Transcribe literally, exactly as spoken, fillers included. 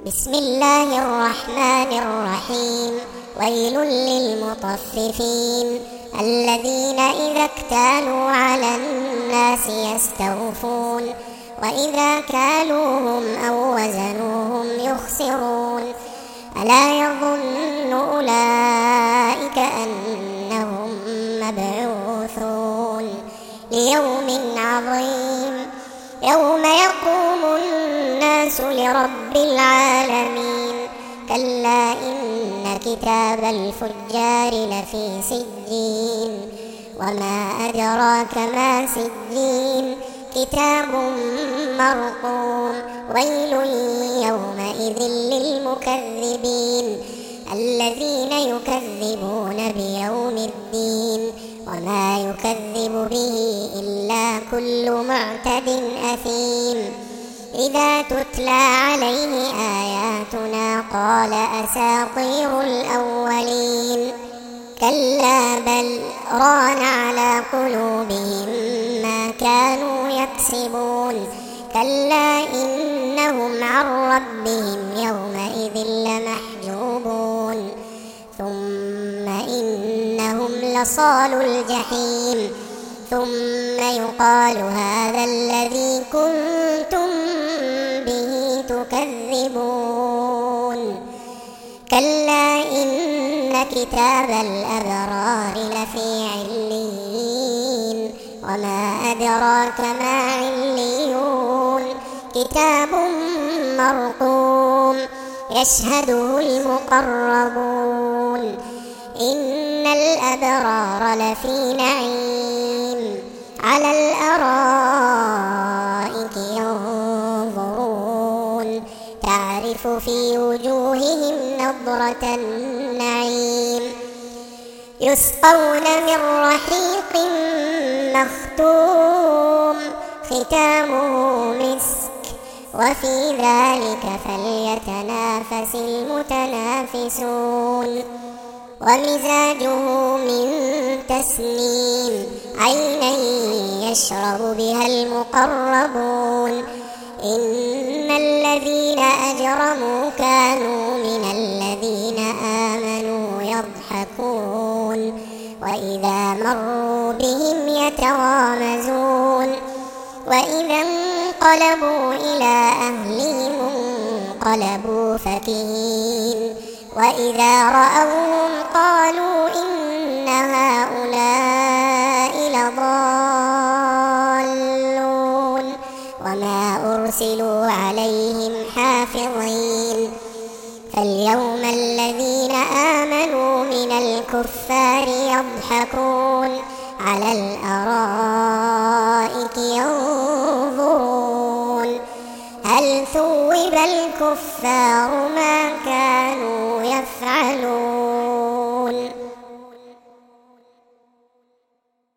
بسم الله الرحمن الرحيم. ويل للمطففين الذين إذا اكتالوا على الناس يستوفون وإذا كالوهم أو وزنوهم يخسرون. ألا يظن أولئك أنهم مبعوثون ليوم عظيم يوم يقوم الناس لرب العالمين. كلا إن كتاب الفجار لفي سجين وما أدراك ما سجين كتاب مرقوم. ويل يومئذ للمكذبين الذين يكذبون بيوم الدين وما يكذب به إلا كل معتد أثيم. إذا تتلى عليه آياتنا قال أساطير الأولين. كلا بل ران على قلوبهم ما كانوا يكسبون. كلا إنهم عن ربهم يومئذ لمحجوبون ثم إنهم لصالو الجحيم ثم يقال هذا الذي كنتم به تكذبون. كلا إن كتاب الأبرار لفي عليين وما أدراك ما عليون كتاب مرقوم يشهده المقربون. إن الأبرار لفي نعيم على الأرائك ينظرون تعرف في وجوههم نضرة النعيم. يسقون من رحيق مختوم ختامه مسك وفي ذلك فليتنافس المتنافسون. ومزاجه من تسنيم عينا يشرب بها المقربون. إن الذين أجرموا كانوا من الذين آمنوا يضحكون وإذا مروا بهم يتغامزون. وإذا انقلبوا إلى أهلهم انقلبوا فكهين. وإذا رأوهم قالوا إن هؤلاء لضالون وما أرسلوا عليهم حافظين. فاليوم الذين آمنوا من الكفار يضحكون على الأرائك ينظرون هل ثوب الكفار ما كانوا يفعلون.